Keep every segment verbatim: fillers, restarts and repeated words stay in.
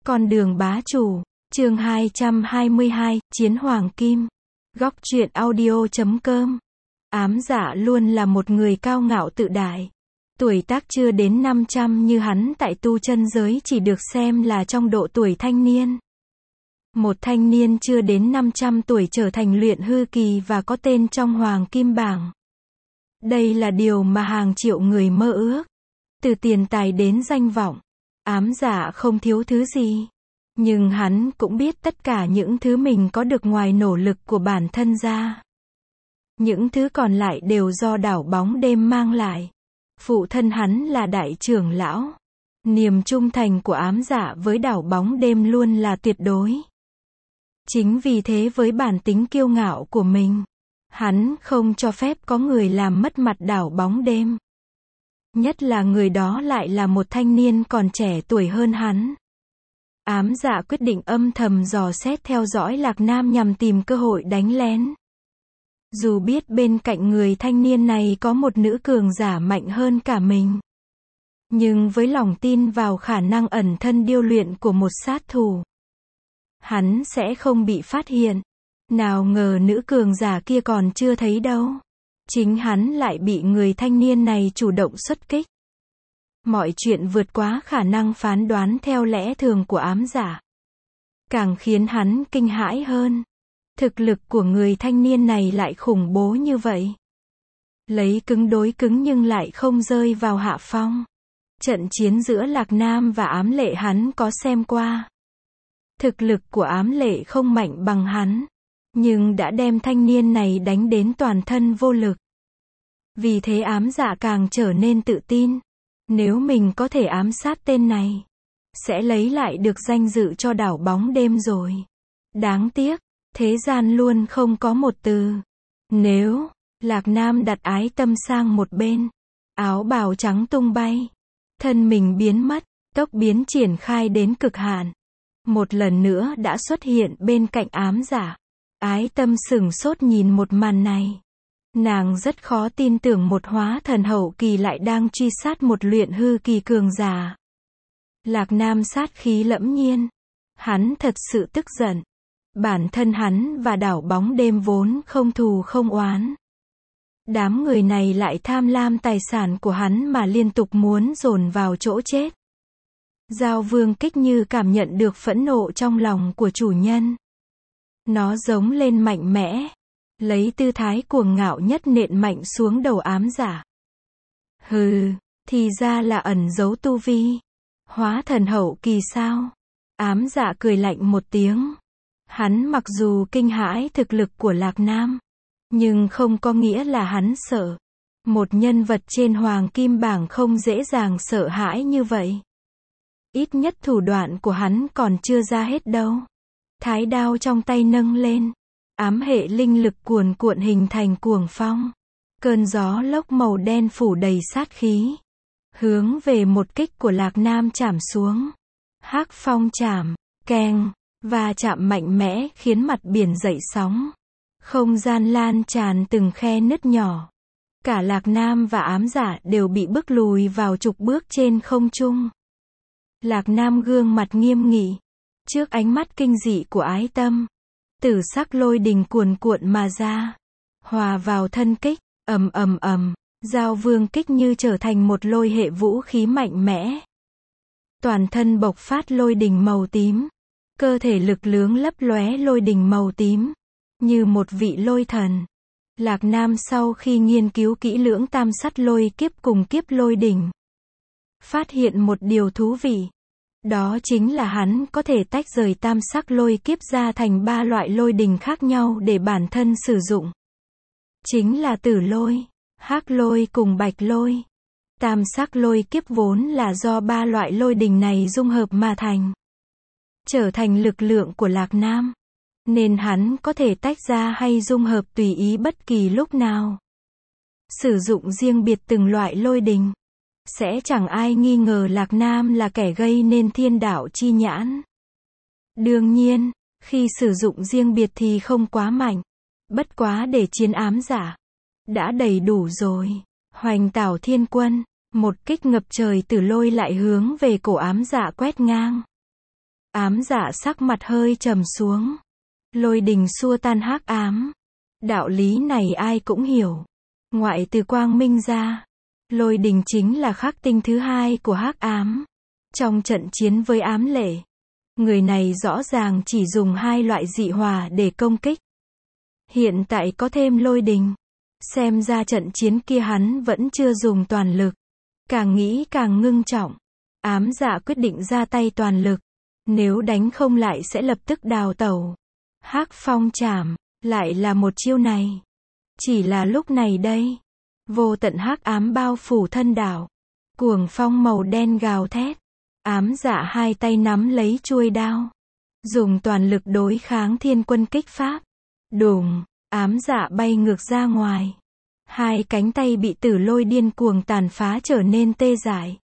Con đường bá chủ, chương hai trăm hai mươi hai, Chiến Hoàng Kim. Góc truyện audio chấm com. Ám Dạ luôn là một người cao ngạo tự đại. Tuổi tác chưa đến năm trăm như hắn tại tu chân giới chỉ được xem là trong độ tuổi thanh niên. Một thanh niên chưa đến năm trăm tuổi trở thành luyện hư kỳ và có tên trong Hoàng Kim bảng. Đây là điều mà hàng triệu người mơ ước. Từ tiền tài đến danh vọng, Ám Dạ không thiếu thứ gì. Nhưng hắn cũng biết tất cả những thứ mình có được ngoài nỗ lực của bản thân ra. Những thứ còn lại đều do đảo bóng đêm mang lại. Phụ thân hắn là đại trưởng lão. Niềm trung thành của Ám Dạ với đảo bóng đêm luôn là tuyệt đối. Chính vì thế với bản tính kiêu ngạo của mình, hắn không cho phép có người làm mất mặt đảo bóng đêm. Nhất là người đó lại là một thanh niên còn trẻ tuổi hơn hắn. Ám Dạ quyết định âm thầm dò xét theo dõi Lạc Nam nhằm tìm cơ hội đánh lén. Dù biết bên cạnh người thanh niên này có một nữ cường giả mạnh hơn cả mình. Nhưng với lòng tin vào khả năng ẩn thân điêu luyện của một sát thủ, hắn sẽ không bị phát hiện. Nào ngờ nữ cường giả kia còn chưa thấy đâu. Chính hắn lại bị người thanh niên này chủ động xuất kích. Mọi chuyện vượt quá khả năng phán đoán theo lẽ thường của Ám Dạ. Càng khiến hắn kinh hãi hơn. Thực lực của người thanh niên này lại khủng bố như vậy. Lấy cứng đối cứng nhưng lại không rơi vào hạ phong. Trận chiến giữa Lạc Nam và Ám Lệ hắn có xem qua. Thực lực của Ám Lệ không mạnh bằng hắn, nhưng đã đem thanh niên này đánh đến toàn thân vô lực. Vì thế Ám Dạ càng trở nên tự tin. Nếu mình có thể ám sát tên này, sẽ lấy lại được danh dự cho đảo bóng đêm rồi. Đáng tiếc, thế gian luôn không có một từ nếu. Lạc Nam đặt ái tâm sang một bên. Áo bào trắng tung bay. Thân mình biến mất, tốc biến triển khai đến cực hạn. Một lần nữa đã xuất hiện bên cạnh Ám Dạ. Ái tâm sửng sốt nhìn một màn này. Nàng rất khó tin tưởng một hóa thần hậu kỳ lại đang truy sát một luyện hư kỳ cường giả. Lạc Nam sát khí lẫm nhiên. Hắn thật sự tức giận. Bản thân hắn và đảo bóng đêm vốn không thù không oán. Đám người này lại tham lam tài sản của hắn mà liên tục muốn dồn vào chỗ chết. Giao Vương Kích như cảm nhận được phẫn nộ trong lòng của chủ nhân. Nó giống lên mạnh mẽ. Lấy tư thái cuồng ngạo nhất nện mạnh xuống đầu Ám Dạ. Hừ, thì ra là ẩn giấu tu vi. Hóa thần hậu kỳ sao? Ám Dạ cười lạnh một tiếng. Hắn mặc dù kinh hãi thực lực của Lạc Nam, nhưng không có nghĩa là hắn sợ. Một nhân vật trên Hoàng Kim bảng không dễ dàng sợ hãi như vậy. Ít nhất thủ đoạn của hắn còn chưa ra hết đâu. Thái đao trong tay nâng lên. Ám hệ linh lực cuồn cuộn hình thành cuồng phong. Cơn gió lốc màu đen phủ đầy sát khí. Hướng về một kích của Lạc Nam chạm xuống. Hắc phong chạm, keng, và chạm mạnh mẽ khiến mặt biển dậy sóng. Không gian lan tràn từng khe nứt nhỏ. Cả Lạc Nam và Ám Dạ đều bị bức lùi vào chục bước trên không trung. Lạc Nam gương mặt nghiêm nghị. Trước ánh mắt kinh dị của ái tâm, tử sắc lôi đình cuồn cuộn mà ra, hòa vào thân kích, ầm ầm ầm, Giao Vương Kích như trở thành một lôi hệ vũ khí mạnh mẽ. Toàn thân bộc phát lôi đình màu tím, cơ thể lực lướng lấp lóe lôi đình màu tím, như một vị lôi thần. Lạc Nam sau khi nghiên cứu kỹ lưỡng tam sắt lôi kiếp cùng kiếp lôi đỉnh, phát hiện một điều thú vị. Đó chính là hắn có thể tách rời tam sắc lôi kiếp ra thành ba loại lôi đình khác nhau để bản thân sử dụng. Chính là tử lôi, hắc lôi cùng bạch lôi. Tam sắc lôi kiếp vốn là do ba loại lôi đình này dung hợp mà thành. Trở thành lực lượng của Lạc Nam. Nên hắn có thể tách ra hay dung hợp tùy ý bất kỳ lúc nào. Sử dụng riêng biệt từng loại lôi đình. Sẽ chẳng ai nghi ngờ Lạc Nam là kẻ gây nên thiên đạo chi nhãn. Đương nhiên, khi sử dụng riêng biệt thì không quá mạnh. Bất quá để chiến Ám Dạ đã đầy đủ rồi. Hoành Tảo Thiên Quân, một kích ngập trời tử lôi lại hướng về cổ Ám Dạ quét ngang. Ám Dạ sắc mặt hơi trầm xuống. Lôi đình xua tan hắc ám. Đạo lý này ai cũng hiểu. Ngoại từ quang minh ra, lôi đình chính là khắc tinh thứ hai của hắc ám. Trong trận chiến với ám lệ, người này rõ ràng chỉ dùng hai loại dị hỏa để công kích. Hiện tại có thêm lôi đình. Xem ra trận chiến kia hắn vẫn chưa dùng toàn lực. Càng nghĩ càng ngưng trọng. Ám Dạ quyết định ra tay toàn lực. Nếu đánh không lại sẽ lập tức đào tẩu. Hắc phong trảm, lại là một chiêu này. Chỉ là lúc này đây, vô tận hắc ám bao phủ thân đảo. Cuồng phong màu đen gào thét. Ám Dạ hai tay nắm lấy chuôi đao. Dùng toàn lực đối kháng thiên quân kích pháp. Đùng, Ám Dạ bay ngược ra ngoài. Hai cánh tay bị tử lôi điên cuồng tàn phá trở nên tê dại.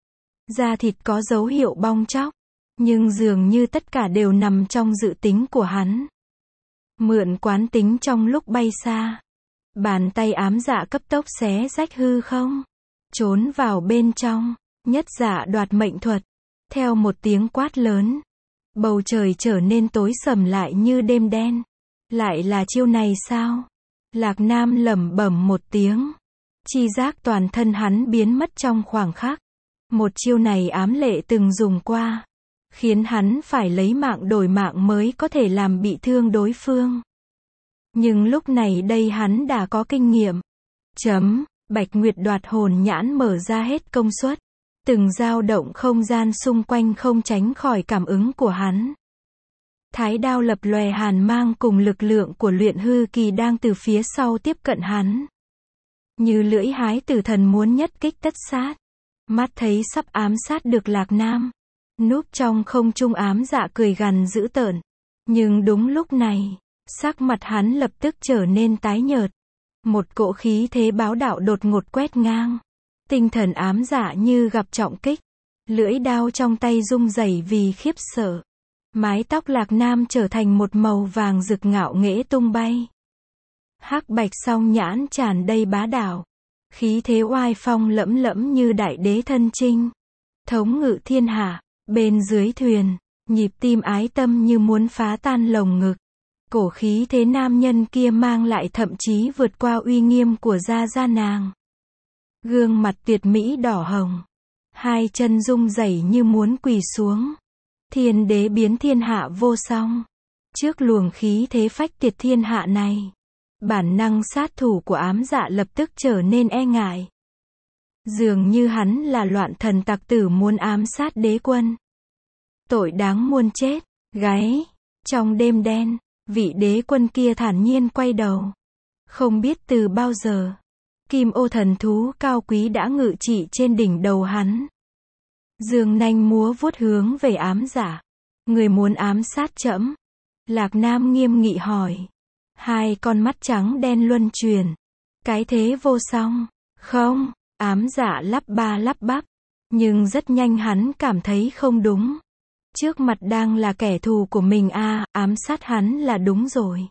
Da thịt có dấu hiệu bong tróc. Nhưng dường như tất cả đều nằm trong dự tính của hắn. Mượn quán tính trong lúc bay xa. Bàn tay Ám Dạ cấp tốc xé rách hư không. Trốn vào bên trong. Nhất Dạ đoạt mệnh thuật. Theo một tiếng quát lớn. Bầu trời trở nên tối sầm lại như đêm đen. Lại là chiêu này sao? Lạc Nam lẩm bẩm một tiếng. Chi giác toàn thân hắn biến mất trong khoảng khắc. Một chiêu này ám lệ từng dùng qua. Khiến hắn phải lấy mạng đổi mạng mới có thể làm bị thương đối phương. Nhưng lúc này đây hắn đã có kinh nghiệm. Chấm, Bạch Nguyệt đoạt hồn nhãn mở ra hết công suất. Từng dao động không gian xung quanh không tránh khỏi cảm ứng của hắn. Thái đao lập lòe hàn mang cùng lực lượng của luyện hư kỳ đang từ phía sau tiếp cận hắn. Như lưỡi hái tử thần muốn nhất kích tất sát. Mắt thấy sắp ám sát được Lạc Nam. Núp trong không trung Ám Dạ cười gằn dữ tợn. Nhưng đúng lúc này, sắc mặt hắn lập tức trở nên tái nhợt. Một cỗ khí thế bá đạo đột ngột quét ngang. Tinh thần Ám Dạ như gặp trọng kích. Lưỡi đao trong tay rung rẩy vì khiếp sợ. Mái tóc Lạc Nam trở thành một màu vàng rực ngạo nghễ tung bay. Hắc bạch song nhãn tràn đầy bá đạo. Khí thế oai phong lẫm lẫm như đại đế thân chinh. Thống ngự thiên hạ, bên dưới thuyền, nhịp tim ái tâm như muốn phá tan lồng ngực. Cổ khí thế nam nhân kia mang lại thậm chí vượt qua uy nghiêm của gia gia nàng. Gương mặt tuyệt mỹ đỏ hồng. Hai chân rung rẩy như muốn quỳ xuống. Thiên đế biến thiên hạ vô song. Trước luồng khí thế phách tiệt thiên hạ này, bản năng sát thủ của Ám Dạ lập tức trở nên e ngại. Dường như hắn là loạn thần tặc tử muốn ám sát đế quân. Tội đáng muôn chết, gáy. Trong đêm đen, vị đế quân kia thản nhiên quay đầu. Không biết từ bao giờ, kim ô thần thú cao quý đã ngự trị trên đỉnh đầu hắn. Dương nanh múa vuốt hướng về Ám Dạ. Người muốn ám sát trẫm? Lạc Nam nghiêm nghị hỏi. Hai con mắt trắng đen luân chuyển. Cái thế vô song. Không, Ám Dạ lắp ba lắp bắp. Nhưng rất nhanh hắn cảm thấy không đúng. Trước mặt đang là kẻ thù của mình a, à, ám sát hắn là đúng rồi.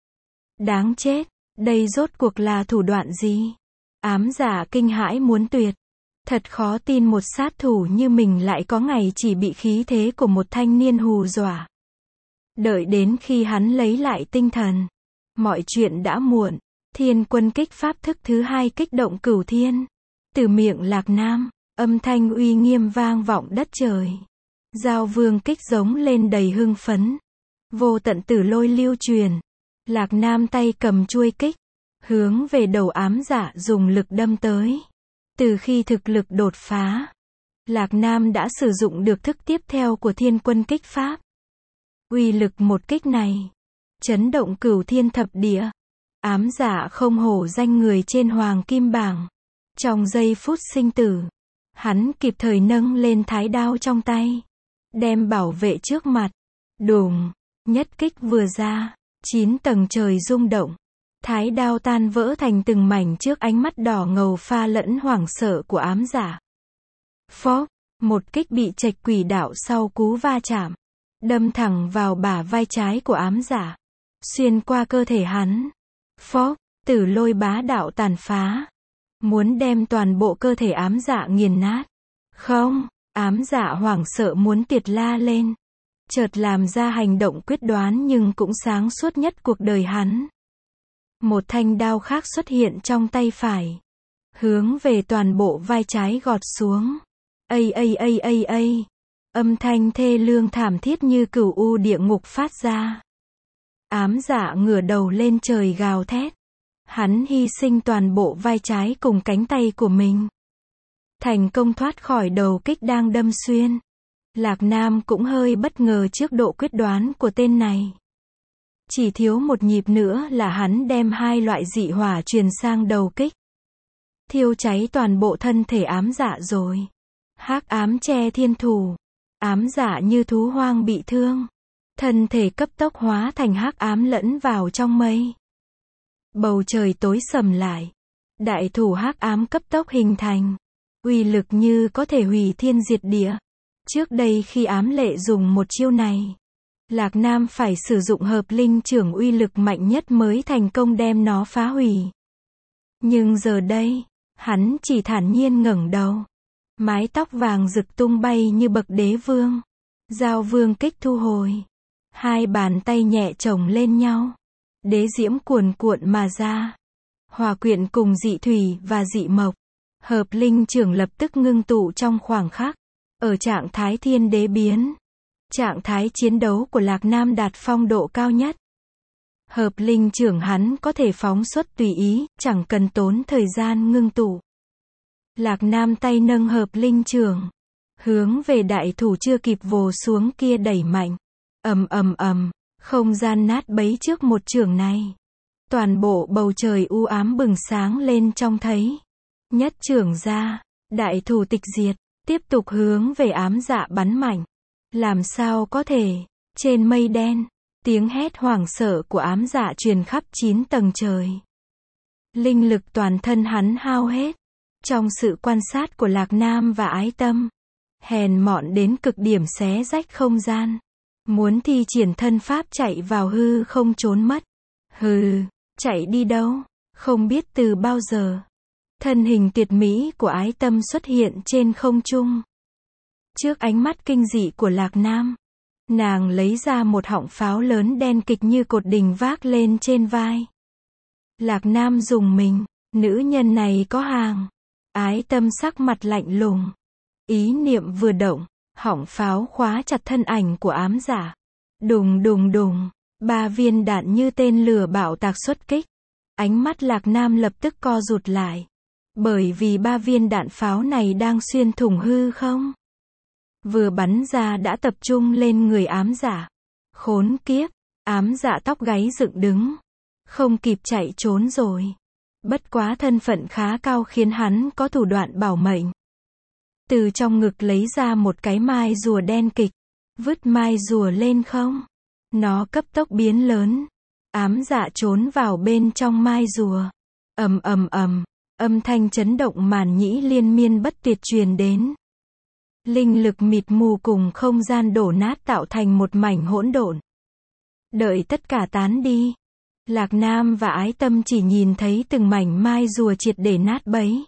Đáng chết, đây rốt cuộc là thủ đoạn gì? Ám Dạ kinh hãi muốn tuyệt. Thật khó tin một sát thủ như mình lại có ngày chỉ bị khí thế của một thanh niên hù dọa. Đợi đến khi hắn lấy lại tinh thần, mọi chuyện đã muộn. Thiên quân kích pháp thức thứ hai kích động cửu thiên. Từ miệng Lạc Nam, âm thanh uy nghiêm vang vọng đất trời. Giao vương kích giống lên đầy hưng phấn. Vô tận tử lôi lưu truyền. Lạc Nam tay cầm chuôi kích, hướng về đầu Ám Dạ dùng lực đâm tới. Từ khi thực lực đột phá, Lạc Nam đã sử dụng được thức tiếp theo của thiên quân kích pháp. Uy lực một kích này, chấn động cửu thiên thập địa. Ám Dạ không hổ danh người trên hoàng kim bảng. Trong giây phút sinh tử, hắn kịp thời nâng lên thái đao trong tay, đem bảo vệ trước mặt. Đùng, nhất kích vừa ra, chín tầng trời rung động. Thái đao tan vỡ thành từng mảnh trước ánh mắt đỏ ngầu pha lẫn hoảng sợ của Ám Dạ. Phốc, một kích bị trạch quỷ đạo sau cú va chạm, đâm thẳng vào bả vai trái của Ám Dạ, xuyên qua cơ thể hắn. Phốc, tử lôi bá đạo tàn phá, muốn đem toàn bộ cơ thể Ám Dạ nghiền nát. Không, Ám Dạ hoảng sợ muốn tiệt la lên. chợt làm ra hành động quyết đoán nhưng cũng sáng suốt nhất cuộc đời hắn. Một thanh đao khác xuất hiện trong tay phải, hướng về toàn bộ vai trái gọt xuống. Ây ây ây ây ây, âm thanh thê lương thảm thiết như cửu u địa ngục phát ra. Ám Dạ ngửa đầu lên trời gào thét. Hắn hy sinh toàn bộ vai trái cùng cánh tay của mình, thành công thoát khỏi đầu kích đang đâm xuyên. Lạc Nam cũng hơi bất ngờ trước độ quyết đoán của tên này. Chỉ thiếu một nhịp nữa là hắn đem hai loại dị hỏa truyền sang đầu kích, thiêu cháy toàn bộ thân thể Ám Dạ rồi. Hắc ám che thiên thủ. Ám Dạ như thú hoang bị thương, thân thể cấp tốc hóa thành hắc ám lẫn vào trong mây. Bầu trời tối sầm lại. Đại thủ hắc ám cấp tốc hình thành, uy lực như có thể hủy thiên diệt địa. Trước đây khi ám lệ dùng một chiêu này, Lạc Nam phải sử dụng hợp linh trưởng uy lực mạnh nhất mới thành công đem nó phá hủy. Nhưng giờ đây, hắn chỉ thản nhiên ngẩng đầu. Mái tóc vàng rực tung bay như bậc đế vương. Giao vương kích thu hồi. Hai bàn tay nhẹ chồng lên nhau. Đế diễm cuồn cuộn mà ra. Hòa quyện cùng dị thủy và dị mộc. Hợp linh trưởng lập tức ngưng tụ trong khoảng khắc. Ở trạng thái thiên đế biến. Trạng thái chiến đấu của Lạc Nam đạt phong độ cao nhất. Hợp linh trưởng hắn có thể phóng xuất tùy ý, chẳng cần tốn thời gian ngưng tụ. Lạc Nam tay nâng hợp linh trưởng, hướng về đại thủ chưa kịp vồ xuống kia đẩy mạnh. Ầm ầm ầm, không gian nát bấy trước một chưởng này. Toàn bộ bầu trời u ám bừng sáng lên trong thấy. Nhất chưởng ra, đại thủ tịch diệt, tiếp tục hướng về Ám Dạ bắn mạnh. Làm sao có thể, trên mây đen, tiếng hét hoảng sợ của Ám Dạ truyền khắp chín tầng trời. Linh lực toàn thân hắn hao hết. Trong sự quan sát của Lạc Nam và Ái Tâm, hèn mọn đến cực điểm xé rách không gian. Muốn thi triển thân pháp chạy vào hư không trốn mất. Hừ, chạy đi đâu, không biết từ bao giờ. Thân hình tuyệt mỹ của Ái Tâm xuất hiện trên không trung. Trước ánh mắt kinh dị của Lạc Nam, nàng lấy ra một họng pháo lớn đen kịch như cột đình vác lên trên vai. Lạc Nam rùng mình, nữ nhân này có hàng. Ái Tâm sắc mặt lạnh lùng. Ý niệm vừa động, họng pháo khóa chặt thân ảnh của Ám Dạ. Đùng đùng đùng, ba viên đạn như tên lửa bạo tạc xuất kích. Ánh mắt Lạc Nam lập tức co rụt lại. Bởi vì ba viên đạn pháo này đang xuyên thủng hư không. Vừa bắn ra đã tập trung lên người Ám Dạ. Khốn kiếp, Ám Dạ tóc gáy dựng đứng. Không kịp chạy trốn rồi. Bất quá thân phận khá cao khiến hắn có thủ đoạn bảo mệnh. Từ trong ngực lấy ra một cái mai rùa đen kịch. Vứt mai rùa lên không. Nó cấp tốc biến lớn. Ám Dạ trốn vào bên trong mai rùa. Ầm ầm ầm, âm thanh chấn động màn nhĩ liên miên bất tuyệt truyền đến. Linh lực mịt mù cùng không gian đổ nát tạo thành một mảnh hỗn độn. Đợi tất cả tán đi. Lạc Nam và Ái Tâm chỉ nhìn thấy từng mảnh mai rùa triệt để nát bấy.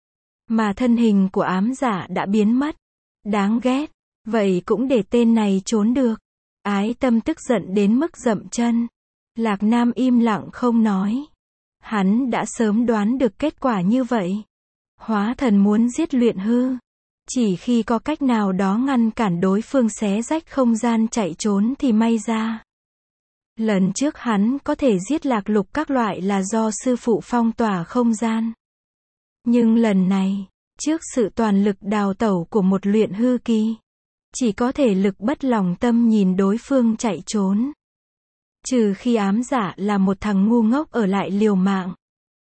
Mà thân hình của Ám Dạ đã biến mất. Đáng ghét. Vậy cũng để tên này trốn được. Ái Tâm tức giận đến mức dậm chân. Lạc Nam im lặng không nói. Hắn đã sớm đoán được kết quả như vậy. Hóa thần muốn giết Luyện Hư. Chỉ khi có cách nào đó ngăn cản đối phương xé rách không gian chạy trốn thì may ra. Lần trước hắn có thể giết Lạc Lục các loại là do sư phụ phong tỏa không gian. Nhưng lần này, trước sự toàn lực đào tẩu của một Luyện Hư kỳ, chỉ có thể lực bất lòng tâm nhìn đối phương chạy trốn. Trừ khi Ám Dạ là một thằng ngu ngốc ở lại liều mạng.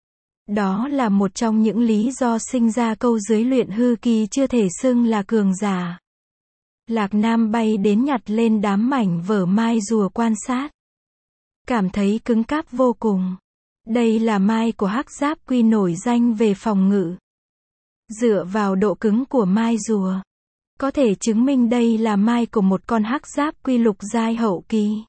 Đó là một trong những lý do sinh ra câu dưới Luyện Hư kỳ chưa thể xưng là cường giả. Lạc Nam bay đến nhặt lên đám mảnh vỡ mai rùa quan sát. Cảm thấy cứng cáp vô cùng. Đây là mai của hắc giáp quy nổi danh về phòng ngự. Dựa vào độ cứng của mai rùa, có thể chứng minh đây là mai của một con hắc giáp quy lục giai hậu kỳ.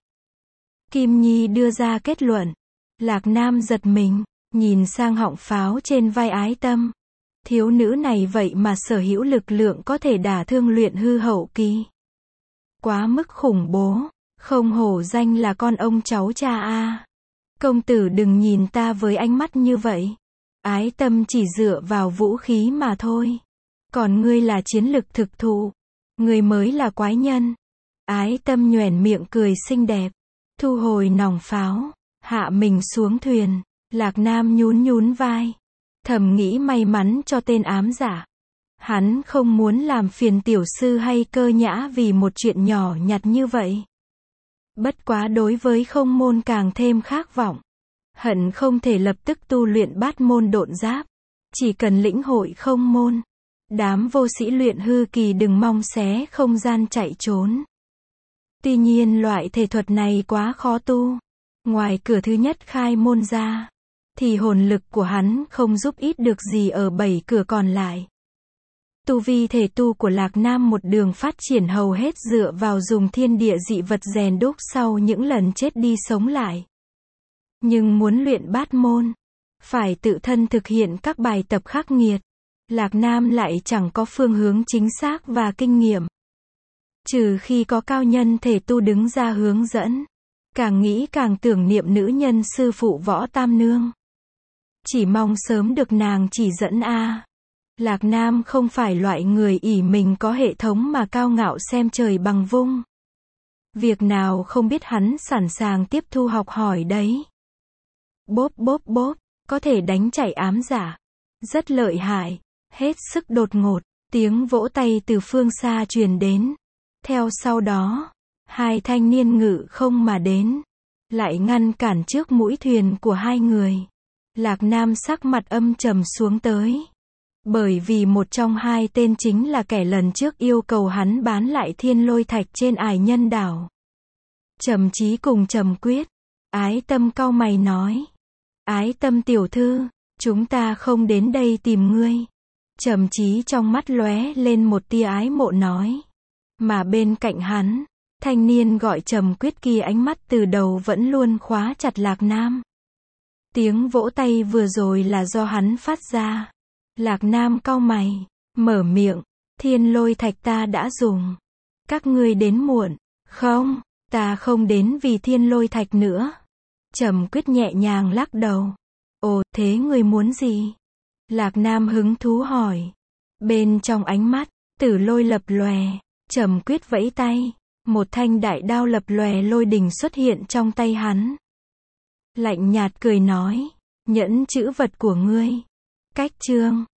Kim Nhi đưa ra kết luận. Lạc Nam giật mình, nhìn sang họng pháo trên vai Ái Tâm. Thiếu nữ này vậy mà sở hữu lực lượng có thể đả thương Luyện Hư hậu kỳ. quá mức khủng bố, không hổ danh là con ông cháu cha a. Công tử đừng nhìn ta với ánh mắt như vậy. Ái Tâm chỉ dựa vào vũ khí mà thôi. Còn ngươi là chiến lực thực thụ. Ngươi mới là quái nhân. Ái Tâm nhoẻn miệng cười xinh đẹp. Thu hồi nòng pháo. Hạ mình xuống thuyền. Lạc Nam nhún nhún vai. Thầm nghĩ may mắn cho tên ám giả. Hắn không muốn làm phiền tiểu sư hay Cơ Nhã vì một chuyện nhỏ nhặt như vậy. Bất quá đối với không môn càng thêm khát vọng. Hận không thể lập tức tu luyện bát môn độn giáp. Chỉ cần lĩnh hội không môn. Đám vô sĩ luyện hư kỳ đừng mong xé không gian chạy trốn. Tuy nhiên loại thể thuật này quá khó tu. Ngoài cửa thứ nhất khai môn ra, thì hồn lực của hắn không giúp ít được gì ở bảy cửa còn lại. Tu vi thể tu của Lạc Nam một đường phát triển hầu hết dựa vào dùng thiên địa dị vật rèn đúc sau những lần chết đi sống lại. Nhưng muốn luyện bát môn, phải tự thân thực hiện các bài tập khắc nghiệt. Lạc Nam lại chẳng có phương hướng chính xác và kinh nghiệm. Trừ khi có cao nhân thể tu đứng ra hướng dẫn. Càng nghĩ càng tưởng niệm nữ nhân sư phụ Võ Tam Nương. Chỉ mong sớm được nàng chỉ dẫn a. Lạc Nam không phải loại người ỷ mình có hệ thống mà cao ngạo xem trời bằng vung. Việc nào không biết hắn sẵn sàng tiếp thu học hỏi đấy. Bốp bốp bốp, có thể đánh chạy ám giả. Rất lợi hại, hết sức đột ngột, tiếng vỗ tay từ phương xa truyền đến. Theo sau đó, hai thanh niên ngự không mà đến, lại ngăn cản trước mũi thuyền của hai người. Lạc Nam sắc mặt âm trầm xuống tới. Bởi vì một trong hai tên chính là kẻ lần trước yêu cầu hắn bán lại thiên lôi thạch trên Ải Nhân đảo. Trầm Chí cùng Trầm Quyết. Ái Tâm cau mày nói. Ái Tâm tiểu thư, chúng ta không đến đây tìm ngươi. Trầm Chí trong mắt lóe lên một tia ái mộ nói. Mà bên cạnh hắn, thanh niên gọi Trầm Quyết kia ánh mắt từ đầu vẫn luôn khóa chặt Lạc Nam. Tiếng vỗ tay vừa rồi là do hắn phát ra. Lạc Nam cau mày, mở miệng, thiên lôi thạch ta đã dùng. Các ngươi đến muộn. Không, ta không đến vì thiên lôi thạch nữa. Trầm Quyết nhẹ nhàng lắc đầu. Ồ, thế ngươi muốn gì? Lạc Nam hứng thú hỏi. Bên trong ánh mắt, tử lôi lập lòe. Trầm Quyết vẫy tay. Một thanh đại đao lập lòe lôi đình xuất hiện trong tay hắn. Lạnh nhạt cười nói. Nhẫn chữ vật của ngươi. Cách chương.